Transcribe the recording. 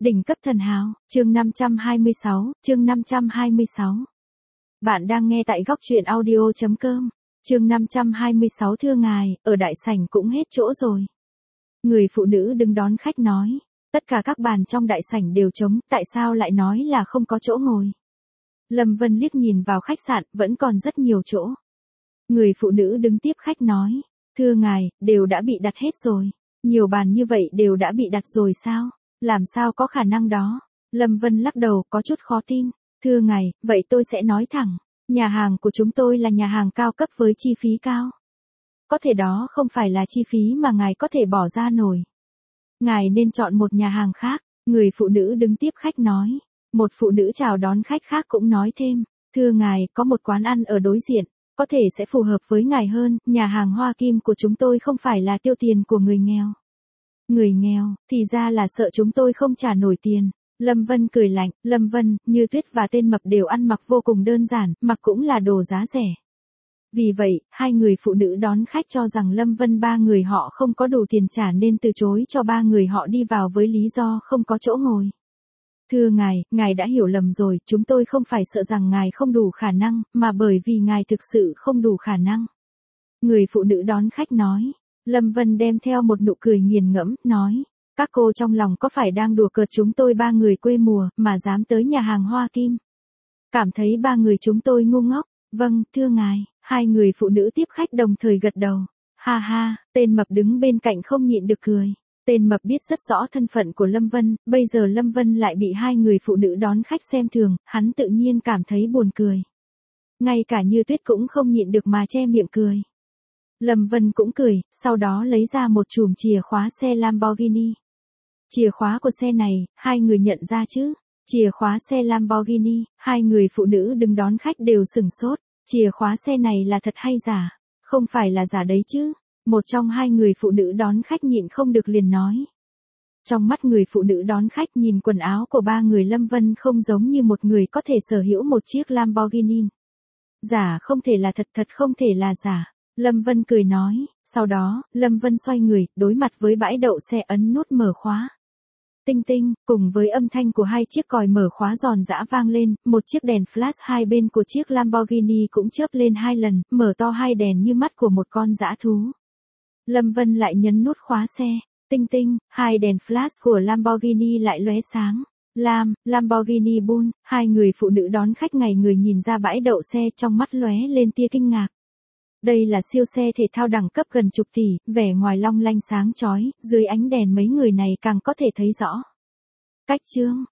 Đỉnh cấp thần hào, chương 526. Bạn đang nghe tại góc truyện audio.com. Chương 526 thưa ngài, ở đại sảnh cũng hết chỗ rồi. Người phụ nữ đứng đón khách nói, tất cả các bàn trong đại sảnh đều trống, tại sao lại nói là không có chỗ ngồi? Lâm Vân liếc nhìn vào khách sạn, vẫn còn rất nhiều chỗ. Người phụ nữ đứng tiếp khách nói, thưa ngài, đều đã bị đặt hết rồi. Nhiều bàn như vậy đều đã bị đặt rồi sao? Làm sao có khả năng đó? Lâm Vân lắc đầu, có chút khó tin. Thưa ngài, vậy tôi sẽ nói thẳng. Nhà hàng của chúng tôi là nhà hàng cao cấp với chi phí cao. Có thể đó không phải là chi phí mà ngài có thể bỏ ra nổi. Ngài nên chọn một nhà hàng khác. Người phụ nữ đứng tiếp khách nói. Một phụ nữ chào đón khách khác cũng nói thêm. Thưa ngài, có một quán ăn ở đối diện. Có thể sẽ phù hợp với ngài hơn. Nhà hàng Hoa Kim của chúng tôi không phải là tiêu tiền của người nghèo. Người nghèo, thì ra là sợ chúng tôi không trả nổi tiền. Lâm Vân cười lạnh, Lâm Vân, Như Tuyết và tên mập đều ăn mặc vô cùng đơn giản, mặc cũng là đồ giá rẻ. Vì vậy, hai người phụ nữ đón khách cho rằng Lâm Vân ba người họ không có đủ tiền trả nên từ chối cho ba người họ đi vào với lý do không có chỗ ngồi. Thưa ngài đã hiểu lầm rồi, chúng tôi không phải sợ rằng ngài không đủ khả năng, mà bởi vì ngài thực sự không đủ khả năng. Người phụ nữ đón khách nói. Lâm Vân đem theo một nụ cười nghiền ngẫm, nói, các cô trong lòng có phải đang đùa cợt chúng tôi ba người quê mùa, mà dám tới nhà hàng Hoa Kim? Cảm thấy ba người chúng tôi ngu ngốc? Vâng, thưa ngài, hai người phụ nữ tiếp khách đồng thời gật đầu. Ha ha, tên mập đứng bên cạnh không nhịn được cười. Tên mập biết rất rõ thân phận của Lâm Vân, bây giờ Lâm Vân lại bị hai người phụ nữ đón khách xem thường, hắn tự nhiên cảm thấy buồn cười. Ngay cả Như Tuyết cũng không nhịn được mà che miệng cười. Lâm Vân cũng cười, sau đó lấy ra một chùm chìa khóa xe Lamborghini. Chìa khóa của xe này, hai người nhận ra chứ? Chìa khóa xe Lamborghini, hai người phụ nữ đứng đón khách đều sửng sốt. Chìa khóa xe này là thật hay giả? Không phải là giả đấy chứ? Một trong hai người phụ nữ đón khách nhịn không được liền nói. Trong mắt người phụ nữ đón khách nhìn quần áo của ba người Lâm Vân không giống như một người có thể sở hữu một chiếc Lamborghini. Giả không thể là thật, thật không thể là giả. Lâm Vân cười nói, sau đó, Lâm Vân xoay người, đối mặt với bãi đậu xe ấn nút mở khóa. Tinh tinh, cùng với âm thanh của hai chiếc còi mở khóa giòn giã vang lên, một chiếc đèn flash hai bên của chiếc Lamborghini cũng chớp lên hai lần, mở to hai đèn như mắt của một con dã thú. Lâm Vân lại nhấn nút khóa xe, tinh tinh, hai đèn flash của Lamborghini lại lóe sáng. Lamborghini Bull, hai người phụ nữ đón khách ngày người nhìn ra bãi đậu xe trong mắt lóe lên tia kinh ngạc. Đây là siêu xe thể thao đẳng cấp gần chục tỷ, vẻ ngoài long lanh sáng chói, dưới ánh đèn mấy người này càng có thể thấy rõ. Cách chương,